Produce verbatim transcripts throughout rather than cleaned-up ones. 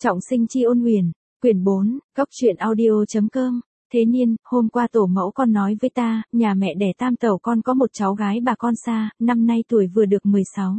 Trọng sinh chi ôn huyền, quyển bốn, góc truyện audio.com. Thế Niên, hôm qua tổ mẫu con nói với ta, nhà mẹ đẻ Tam Tẩu con có một cháu gái bà con xa, năm nay tuổi vừa được mười sáu.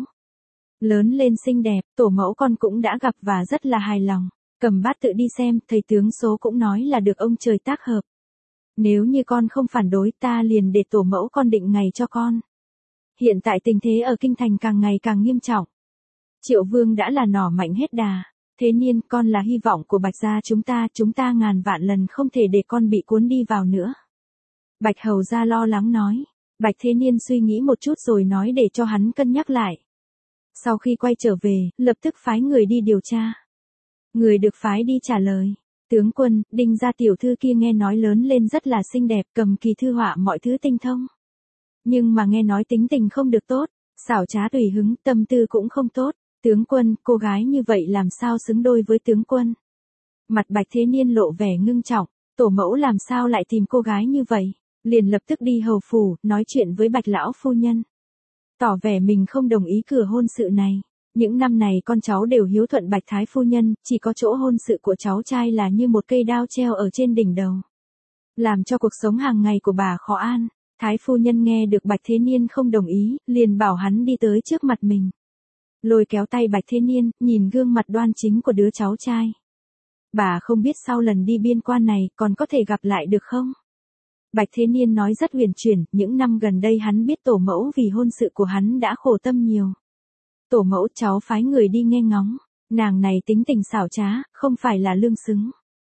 Lớn lên xinh đẹp, tổ mẫu con cũng đã gặp và rất là hài lòng. Cầm bát tự đi xem, thầy tướng số cũng nói là được ông trời tác hợp. Nếu như con không phản đối ta liền để tổ mẫu con định ngày cho con. Hiện tại tình thế ở kinh thành càng ngày càng nghiêm trọng. Triệu Vương đã là nỏ mạnh hết đà. Thế Niên, con là hy vọng của Bạch gia chúng ta, chúng ta ngàn vạn lần không thể để con bị cuốn đi vào nữa. Bạch Hầu gia lo lắng nói. Bạch Thế Niên suy nghĩ một chút rồi nói để cho hắn cân nhắc lại. Sau khi quay trở về, lập tức phái người đi điều tra. Người được phái đi trả lời. Tướng quân, Đinh gia tiểu thư kia nghe nói lớn lên rất là xinh đẹp, cầm kỳ thư họa mọi thứ tinh thông. Nhưng mà nghe nói tính tình không được tốt, xảo trá tùy hứng, tâm tư cũng không tốt. Tướng quân, cô gái như vậy làm sao xứng đôi với tướng quân? Mặt Bạch Thế Niên lộ vẻ ngưng trọng, tổ mẫu làm sao lại tìm cô gái như vậy? Liền lập tức đi hầu phủ, nói chuyện với Bạch lão phu nhân. Tỏ vẻ mình không đồng ý cửa hôn sự này. Những năm này con cháu đều hiếu thuận Bạch Thái phu nhân, chỉ có chỗ hôn sự của cháu trai là như một cây đao treo ở trên đỉnh đầu. Làm cho cuộc sống hàng ngày của bà khó an. Thái phu nhân nghe được Bạch Thế Niên không đồng ý, liền bảo hắn đi tới trước mặt mình. Lôi kéo tay Bạch Thế Niên, nhìn gương mặt đoan chính của đứa cháu trai. Bà không biết sau lần đi biên quan này còn có thể gặp lại được không? Bạch Thế Niên nói rất huyền chuyển, những năm gần đây hắn biết tổ mẫu vì hôn sự của hắn đã khổ tâm nhiều. Tổ mẫu cháu phái người đi nghe ngóng, nàng này tính tình xảo trá, không phải là lương xứng.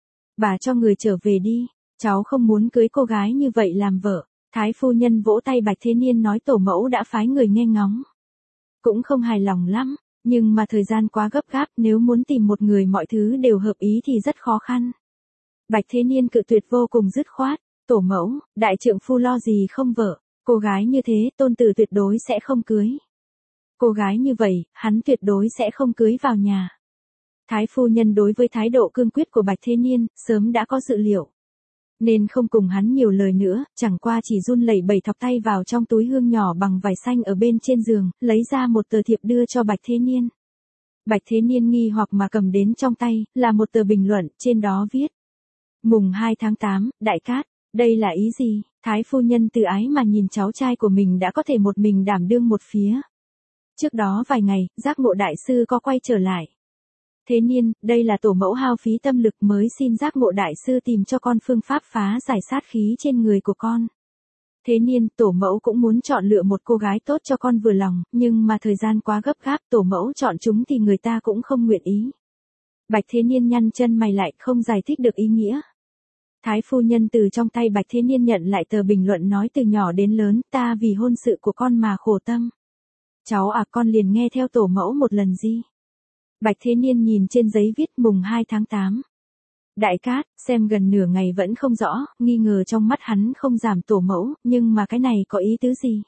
Bà cho người trở về đi, cháu không muốn cưới cô gái như vậy làm vợ. Thái phu nhân vỗ tay Bạch Thế Niên nói tổ mẫu đã phái người nghe ngóng. Cũng không hài lòng lắm, nhưng mà thời gian quá gấp gáp, nếu muốn tìm một người mọi thứ đều hợp ý thì rất khó khăn. Bạch Thế Niên cự tuyệt vô cùng dứt khoát, tổ mẫu, đại trượng phu lo gì không vợ, cô gái như thế tôn tử tuyệt đối sẽ không cưới. Cô gái như vậy, hắn tuyệt đối sẽ không cưới vào nhà. Thái phu nhân đối với thái độ cương quyết của Bạch Thế Niên, sớm đã có dự liệu. Nên không cùng hắn nhiều lời nữa, chẳng qua chỉ run lẩy bẩy thọc tay vào trong túi hương nhỏ bằng vải xanh ở bên trên giường, lấy ra một tờ thiệp đưa cho Bạch Thế Niên. Bạch Thế Niên nghi hoặc mà cầm đến trong tay, là một tờ bình luận, trên đó viết. Mùng hai tháng tám, Đại Cát, đây là ý gì? Thái phu nhân từ ái mà nhìn cháu trai của mình đã có thể một mình đảm đương một phía. Trước đó vài ngày, Giác Ngộ đại sư có quay trở lại. Thế Niên, đây là tổ mẫu hao phí tâm lực mới xin Giác Ngộ đại sư tìm cho con phương pháp phá giải sát khí trên người của con. Thế Niên, tổ mẫu cũng muốn chọn lựa một cô gái tốt cho con vừa lòng, nhưng mà thời gian quá gấp gáp, tổ mẫu chọn chúng thì người ta cũng không nguyện ý. Bạch Thế Niên nhăn chân mày lại, không giải thích được ý nghĩa. Thái phu nhân từ trong tay Bạch Thế Niên nhận lại tờ bình luận nói từ nhỏ đến lớn, ta vì hôn sự của con mà khổ tâm. Cháu à, con liền nghe theo tổ mẫu một lần gì. Bạch Thế Niên nhìn trên giấy viết mùng hai tháng tám. Đại Cát, xem gần nửa ngày vẫn không rõ, nghi ngờ trong mắt hắn không giảm tổ mẫu, nhưng mà cái này có ý tứ gì?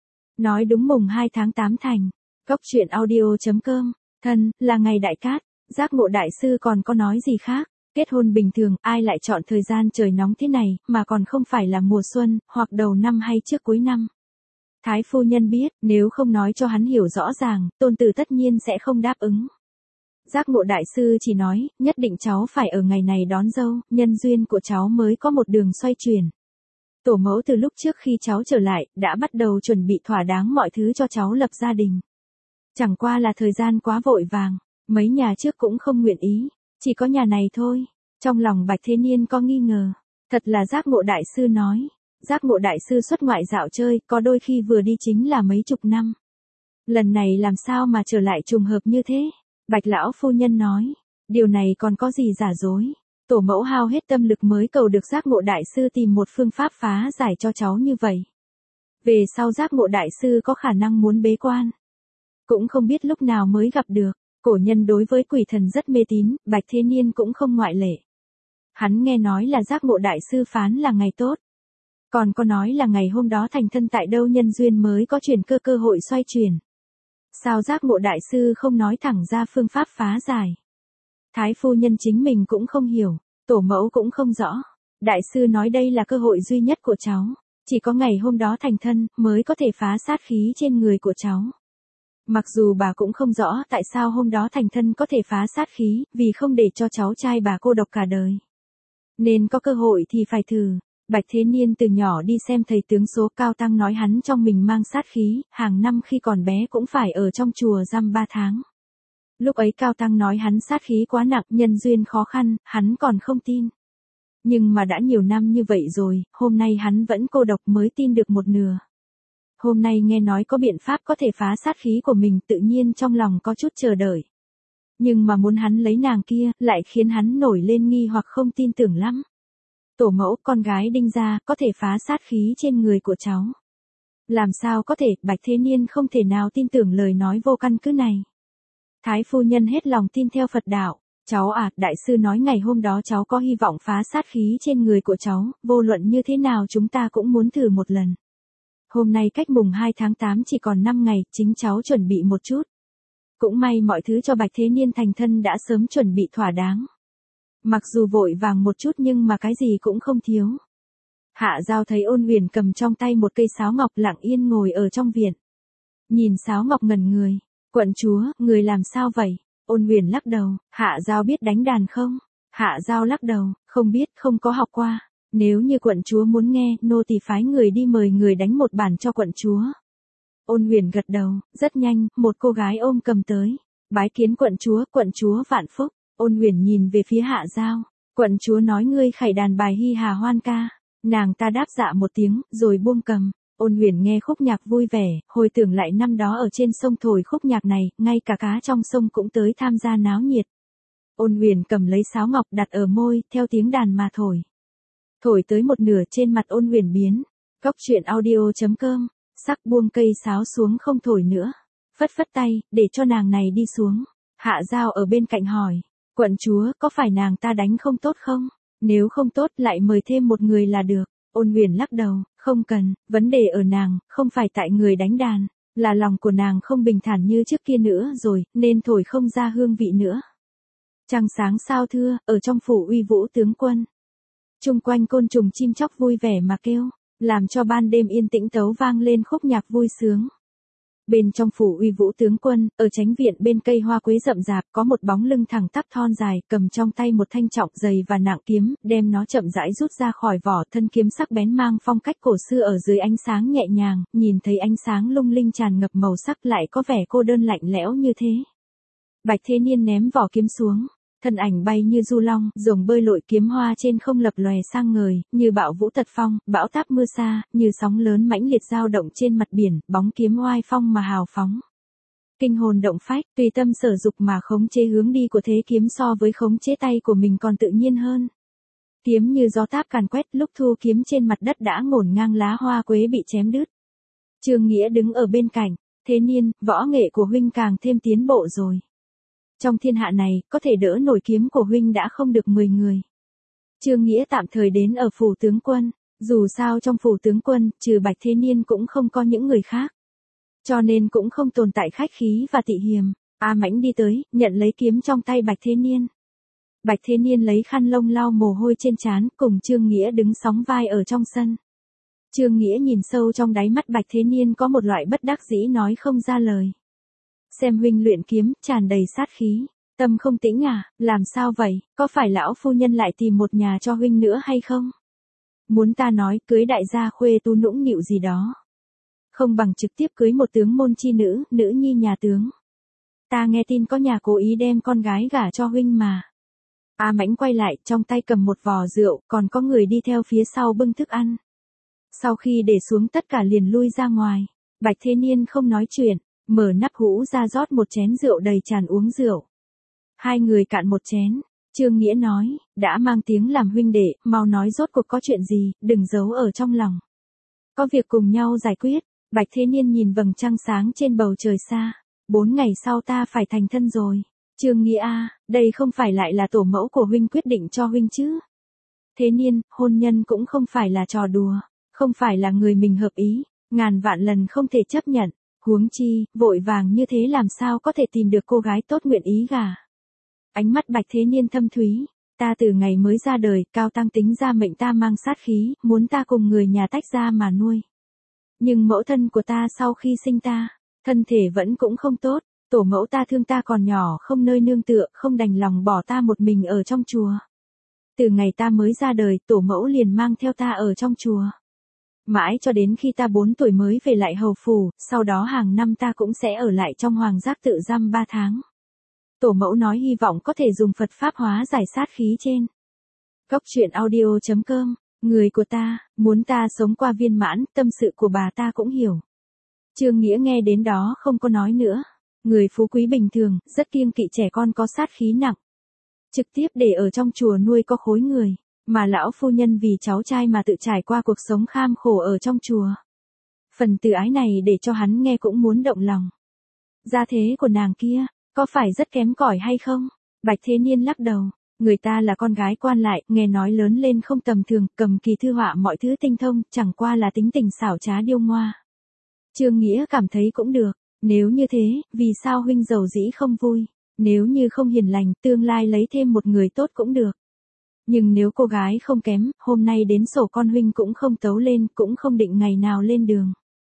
Nói đúng mùng hai tháng tám thành. Góc truyện audio.com. Thân, là ngày Đại Cát, Giác Ngộ đại sư còn có nói gì khác? Kết hôn bình thường, ai lại chọn thời gian trời nóng thế này, mà còn không phải là mùa xuân, hoặc đầu năm hay trước cuối năm? Thái phu nhân biết, nếu không nói cho hắn hiểu rõ ràng, tôn tử tất nhiên sẽ không đáp ứng. Giác Ngộ đại sư chỉ nói, nhất định cháu phải ở ngày này đón dâu, nhân duyên của cháu mới có một đường xoay chuyển. Tổ mẫu từ lúc trước khi cháu trở lại, đã bắt đầu chuẩn bị thỏa đáng mọi thứ cho cháu lập gia đình. Chẳng qua là thời gian quá vội vàng, mấy nhà trước cũng không nguyện ý, chỉ có nhà này thôi. Trong lòng Bạch Thế Niên có nghi ngờ, thật là Giác Ngộ đại sư nói. Giác Ngộ đại sư xuất ngoại dạo chơi, có đôi khi vừa đi chính là mấy chục năm. Lần này làm sao mà trở lại trùng hợp như thế? Bạch lão phu nhân nói, điều này còn có gì giả dối. Tổ mẫu hao hết tâm lực mới cầu được Giác Ngộ đại sư tìm một phương pháp phá giải cho cháu như vậy. Về sau Giác Ngộ đại sư có khả năng muốn bế quan. Cũng không biết lúc nào mới gặp được. Cổ nhân đối với quỷ thần rất mê tín, Bạch Thế Niên cũng không ngoại lệ. Hắn nghe nói là Giác Ngộ đại sư phán là ngày tốt. Còn có nói là ngày hôm đó thành thân tại đâu nhân duyên mới có chuyển cơ cơ hội xoay chuyển. Sao Giác Ngộ đại sư không nói thẳng ra phương pháp phá giải? Thái phu nhân chính mình cũng không hiểu, tổ mẫu cũng không rõ. Đại sư nói đây là cơ hội duy nhất của cháu, chỉ có ngày hôm đó thành thân mới có thể phá sát khí trên người của cháu. Mặc dù bà cũng không rõ tại sao hôm đó thành thân có thể phá sát khí, vì không để cho cháu trai bà cô độc cả đời. Nên có cơ hội thì phải thử. Bạch Thế Niên từ nhỏ đi xem thầy tướng số Cao Tăng nói hắn trong mình mang sát khí, hàng năm khi còn bé cũng phải ở trong chùa giam ba tháng. Lúc ấy Cao Tăng nói hắn sát khí quá nặng, nhân duyên khó khăn, hắn còn không tin. Nhưng mà đã nhiều năm như vậy rồi, hôm nay hắn vẫn cô độc mới tin được một nửa. Hôm nay nghe nói có biện pháp có thể phá sát khí của mình, tự nhiên trong lòng có chút chờ đợi. Nhưng mà muốn hắn lấy nàng kia, lại khiến hắn nổi lên nghi hoặc không tin tưởng lắm. Tổ mẫu, con gái Đinh gia, có thể phá sát khí trên người của cháu. Làm sao có thể, Bạch Thế Niên không thể nào tin tưởng lời nói vô căn cứ này. Thái phu nhân hết lòng tin theo Phật đạo. Cháu à, đại sư nói ngày hôm đó cháu có hy vọng phá sát khí trên người của cháu, vô luận như thế nào chúng ta cũng muốn thử một lần. Hôm nay cách mùng hai tháng tám chỉ còn năm ngày, chính cháu chuẩn bị một chút. Cũng may mọi thứ cho Bạch Thế Niên thành thân đã sớm chuẩn bị thỏa đáng. Mặc dù vội vàng một chút nhưng mà cái gì cũng không thiếu. Hạ Giao thấy Ôn Huyền cầm trong tay một cây sáo ngọc lặng yên ngồi ở trong viện. Nhìn sáo ngọc ngẩn người. Quận chúa, người làm sao vậy? Ôn Huyền lắc đầu. Hạ Giao biết đánh đàn không? Hạ Giao lắc đầu. Không biết, không có học qua. Nếu như quận chúa muốn nghe, nô tỳ phái người đi mời người đánh một bản cho quận chúa. Ôn Huyền gật đầu. Rất nhanh, một cô gái ôm cầm tới. Bái kiến quận chúa, quận chúa vạn phúc. Ôn Huyền nhìn về phía Hạ Giao. Quận chúa nói ngươi khải đàn bài hy hà hoan ca. Nàng ta đáp dạ một tiếng, rồi buông cầm. Ôn Huyền nghe khúc nhạc vui vẻ, hồi tưởng lại năm đó ở trên sông thổi khúc nhạc này, ngay cả cá trong sông cũng tới tham gia náo nhiệt. Ôn Huyền cầm lấy sáo ngọc đặt ở môi, theo tiếng đàn mà thổi. Thổi tới một nửa trên mặt Ôn Huyền biến. Góc truyện audio chấm com, sắc buông cây sáo xuống không thổi nữa. Phất phất tay, để cho nàng này đi xuống. Hạ Giao ở bên cạnh hỏi. Quận chúa, có phải nàng ta đánh không tốt không? Nếu không tốt lại mời thêm một người là được. Ôn Huyền lắc đầu, không cần, vấn đề ở nàng, không phải tại người đánh đàn, là lòng của nàng không bình thản như trước kia nữa rồi, nên thổi không ra hương vị nữa. Trăng sáng sao thưa, ở trong phủ uy vũ tướng quân. Chung quanh côn trùng chim chóc vui vẻ mà kêu, làm cho ban đêm yên tĩnh tấu vang lên khúc nhạc vui sướng. Bên trong phủ uy vũ tướng quân, ở chánh viện bên cây hoa quế rậm rạp có một bóng lưng thẳng tắp thon dài, cầm trong tay một thanh trọng dày và nặng kiếm, đem nó chậm rãi rút ra khỏi vỏ, thân kiếm sắc bén mang phong cách cổ xưa ở dưới ánh sáng nhẹ nhàng, nhìn thấy ánh sáng lung linh tràn ngập màu sắc lại có vẻ cô đơn lạnh lẽo như thế. Bạch Thế Niên ném vỏ kiếm xuống. Thân ảnh bay như du long, rồng bơi lội kiếm hoa trên không lập lòe sang ngời, như bão vũ tật phong, bão táp mưa xa, như sóng lớn mãnh liệt dao động trên mặt biển, bóng kiếm oai phong mà hào phóng. Kinh hồn động phách, tùy tâm sở dục mà khống chế hướng đi của thế kiếm so với khống chế tay của mình còn tự nhiên hơn. Kiếm như gió táp càn quét, lúc thu kiếm trên mặt đất đã ngổn ngang lá hoa quế bị chém đứt. Trương Nghĩa đứng ở bên cạnh. Thế Niên, võ nghệ của huynh càng thêm tiến bộ rồi. Trong thiên hạ này, có thể đỡ nổi kiếm của huynh đã không được mười người. Trương Nghĩa tạm thời đến ở phủ tướng quân, dù sao trong phủ tướng quân, trừ Bạch Thế Niên cũng không có những người khác. Cho nên cũng không tồn tại khách khí và tị hiềm. A Mãnh đi tới, nhận lấy kiếm trong tay Bạch Thế Niên. Bạch Thế Niên lấy khăn lông lau mồ hôi trên trán, cùng Trương Nghĩa đứng sóng vai ở trong sân. Trương Nghĩa nhìn sâu trong đáy mắt Bạch Thế Niên có một loại bất đắc dĩ nói không ra lời. Xem huynh luyện kiếm, tràn đầy sát khí. Tâm không tĩnh à, làm sao vậy, có phải lão phu nhân lại tìm một nhà cho huynh nữa hay không? Muốn ta nói, cưới đại gia khuê tu nũng nịu gì đó. Không bằng trực tiếp cưới một tướng môn chi nữ, nữ nhi nhà tướng. Ta nghe tin có nhà cố ý đem con gái gả cho huynh mà. A Mãnh quay lại, trong tay cầm một vò rượu, còn có người đi theo phía sau bưng thức ăn. Sau khi để xuống tất cả liền lui ra ngoài. Bạch Thế Niên không nói chuyện, mở nắp hũ ra rót một chén rượu đầy tràn uống rượu. Hai người cạn một chén. Trương Nghĩa nói, đã mang tiếng làm huynh đệ, mau nói rốt cuộc có chuyện gì, đừng giấu ở trong lòng. Có việc cùng nhau giải quyết. Bạch Thế Niên nhìn vầng trăng sáng trên bầu trời xa. Bốn ngày sau ta phải thành thân rồi. Trương Nghĩa a, đây không phải lại là tổ mẫu của huynh quyết định cho huynh chứ? Thế Niên, hôn nhân cũng không phải là trò đùa, không phải là người mình hợp ý, ngàn vạn lần không thể chấp nhận. Huống chi, vội vàng như thế làm sao có thể tìm được cô gái tốt nguyện ý gả. Ánh mắt Bạch Thế Niên thâm thúy, ta từ ngày mới ra đời, Cao Tăng tính ra mệnh ta mang sát khí, muốn ta cùng người nhà tách ra mà nuôi. Nhưng mẫu thân của ta sau khi sinh ta, Thân thể vẫn cũng không tốt, tổ mẫu ta thương ta còn nhỏ không nơi nương tựa, không đành lòng bỏ ta một mình ở trong chùa. Từ ngày ta mới ra đời, tổ mẫu liền mang theo ta ở trong chùa. Mãi cho đến khi ta bốn tuổi mới về lại hầu phủ, sau đó hàng năm ta cũng sẽ ở lại trong hoàng giác tự giam ba tháng. Tổ mẫu nói hy vọng có thể dùng Phật Pháp hóa giải sát khí trên. Góc truyện audio chấm com, người của ta, muốn ta sống qua viên mãn, tâm sự của bà ta cũng hiểu. Trương Nghĩa nghe đến đó không có nói nữa. Người phú quý bình thường, rất kiêng kỵ trẻ con có sát khí nặng. Trực tiếp để ở trong chùa nuôi có khối người, mà lão phu nhân vì cháu trai mà tự trải qua cuộc sống kham khổ ở trong chùa. Phần từ ái này để cho hắn nghe cũng muốn động lòng. Gia thế của nàng kia, có phải rất kém cỏi hay không? Bạch Thế Niên lắc đầu, người ta là con gái quan lại, nghe nói lớn lên không tầm thường, cầm kỳ thư họa mọi thứ tinh thông, chẳng qua là tính tình xảo trá điêu ngoa. Trương Nghĩa cảm thấy cũng được, nếu như thế, vì sao huynh giàu dĩ không vui? Nếu như không hiền lành, tương lai lấy thêm một người tốt cũng được. Nhưng nếu cô gái không kém, hôm nay đến sổ con huynh cũng không tấu lên, cũng không định ngày nào lên đường.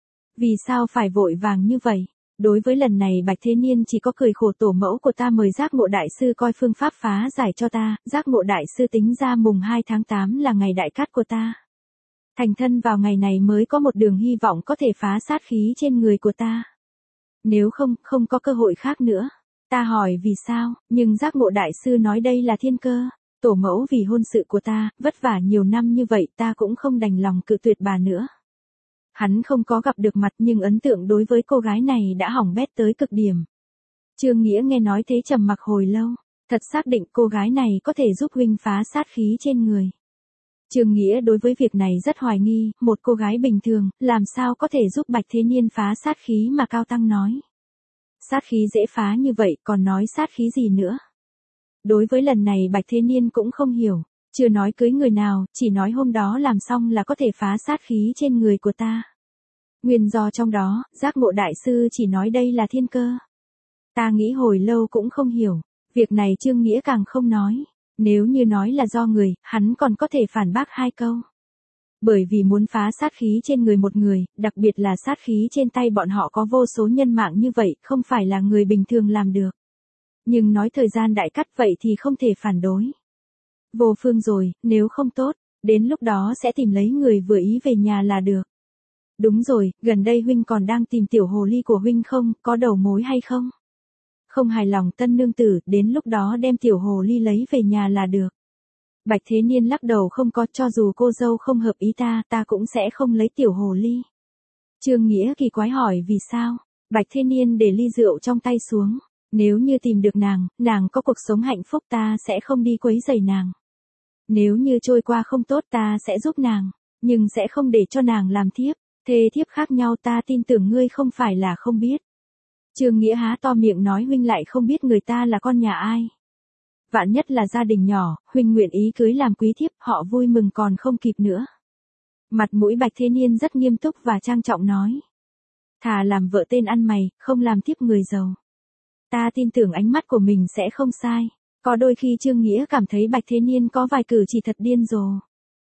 Vì sao phải vội vàng như vậy? Đối với lần này Bạch Thế Niên chỉ có cười khổ, tổ mẫu của ta mời Giác Ngộ Đại Sư coi phương pháp phá giải cho ta, Giác Ngộ Đại Sư tính ra mùng hai tháng tám là ngày đại cát của ta. Thành thân vào ngày này mới có một đường hy vọng có thể phá sát khí trên người của ta. Nếu không, không có cơ hội khác nữa. Ta hỏi vì sao, nhưng Giác Ngộ Đại Sư nói đây là thiên cơ. Tổ mẫu vì hôn sự của ta, vất vả nhiều năm như vậy ta cũng không đành lòng cự tuyệt bà nữa. Hắn không có gặp được mặt nhưng ấn tượng đối với cô gái này đã hỏng bét tới cực điểm. Trương Nghĩa nghe nói thế trầm mặc hồi lâu, thật xác định cô gái này có thể giúp huynh phá sát khí trên người. Trương Nghĩa đối với việc này rất hoài nghi, một cô gái bình thường, làm sao có thể giúp Bạch Thế Niên phá sát khí mà Cao Tăng nói. Sát khí dễ phá như vậy còn nói sát khí gì nữa. Đối với lần này Bạch Thế Niên cũng không hiểu, chưa nói cưới người nào, chỉ nói hôm đó làm xong là có thể phá sát khí trên người của ta. Nguyên do trong đó, Giác Ngộ Đại Sư chỉ nói đây là thiên cơ. Ta nghĩ hồi lâu cũng không hiểu, việc này Trương Nghĩa càng không nói. Nếu như nói là do người, hắn còn có thể phản bác hai câu. Bởi vì muốn phá sát khí trên người một người, đặc biệt là sát khí trên tay bọn họ có vô số nhân mạng như vậy, không phải là người bình thường làm được. Nhưng nói thời gian đại cắt vậy thì không thể phản đối. Vô phương rồi, nếu không tốt, đến lúc đó sẽ tìm lấy người vừa ý về nhà là được. Đúng rồi, gần đây huynh còn đang tìm tiểu hồ ly của huynh không, có đầu mối hay không? Không hài lòng tân nương tử, đến lúc đó đem tiểu hồ ly lấy về nhà là được. Bạch Thế Niên lắc đầu, không có, cho dù cô dâu không hợp ý ta, ta cũng sẽ không lấy tiểu hồ ly. Trương Nghĩa kỳ quái hỏi vì sao? Bạch Thế Niên để ly rượu trong tay xuống. Nếu như tìm được nàng, nàng có cuộc sống hạnh phúc ta sẽ không đi quấy rầy nàng. Nếu như trôi qua không tốt ta sẽ giúp nàng, nhưng sẽ không để cho nàng làm thiếp. Thê thiếp khác nhau, ta tin tưởng ngươi không phải là không biết. Trương Nghĩa há to miệng nói, huynh lại không biết người ta là con nhà ai. Vạn nhất là gia đình nhỏ, huynh nguyện ý cưới làm quý thiếp, họ vui mừng còn không kịp nữa. Mặt mũi Bạch Thế Niên rất nghiêm túc và trang trọng nói. Thà làm vợ tên ăn mày, không làm thiếp người giàu. Ta tin tưởng ánh mắt của mình sẽ không sai. Có đôi khi Trương Nghĩa cảm thấy Bạch Thế Niên có vài cử chỉ thật điên rồ.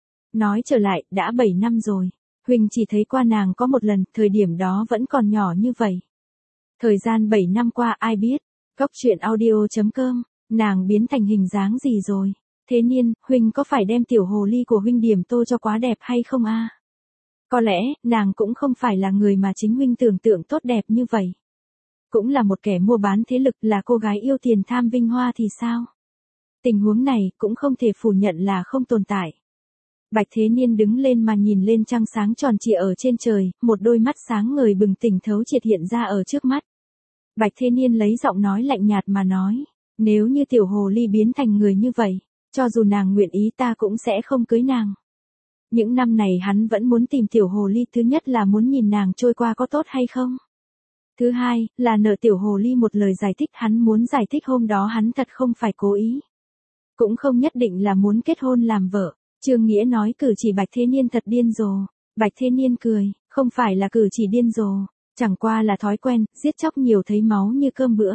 Nói trở lại, đã bảy năm rồi. Huynh chỉ thấy qua nàng có một lần, thời điểm đó vẫn còn nhỏ như vậy. Thời gian bảy năm qua ai biết. Góc truyện audio chấm com, nàng biến thành hình dáng gì rồi? Thế Niên, huynh có phải đem tiểu hồ ly của huynh điểm tô cho quá đẹp hay không a? Có lẽ, nàng cũng không phải là người mà chính huynh tưởng tượng tốt đẹp như vậy. Cũng là một kẻ mua bán thế lực, là cô gái yêu tiền tham vinh hoa thì sao? Tình huống này cũng không thể phủ nhận là không tồn tại. Bạch Thế Niên đứng lên mà nhìn lên trăng sáng tròn trịa ở trên trời, một đôi mắt sáng ngời bừng tỉnh thấu triệt hiện ra ở trước mắt. Bạch Thế Niên lấy giọng nói lạnh nhạt mà nói, nếu như tiểu hồ ly biến thành người như vậy, cho dù nàng nguyện ý ta cũng sẽ không cưới nàng. Những năm này hắn vẫn muốn tìm tiểu hồ ly, thứ nhất là muốn nhìn nàng trôi qua có tốt hay không. Thứ hai, là nợ tiểu hồ ly một lời giải thích, hắn muốn giải thích hôm đó hắn thật không phải cố ý. Cũng không nhất định là muốn kết hôn làm vợ. Trương Nghĩa nói cử chỉ Bạch Thế Niên thật điên rồ. Bạch Thế Niên cười, không phải là cử chỉ điên rồ, chẳng qua là thói quen, giết chóc nhiều thấy máu như cơm bữa.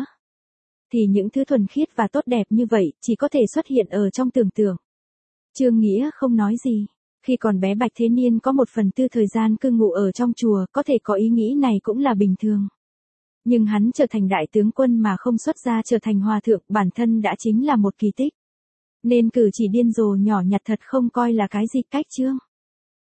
Thì những thứ thuần khiết và tốt đẹp như vậy, chỉ có thể xuất hiện ở trong tưởng tượng. Trương Nghĩa không nói gì. Khi còn bé Bạch Thế Niên có một phần tư thời gian cư ngụ ở trong chùa, có thể có ý nghĩ này cũng là bình thường. Nhưng hắn trở thành đại tướng quân mà không xuất gia trở thành hòa thượng, bản thân đã chính là một kỳ tích. Nên cử chỉ điên rồ nhỏ nhặt thật không coi là cái gì. Cách chương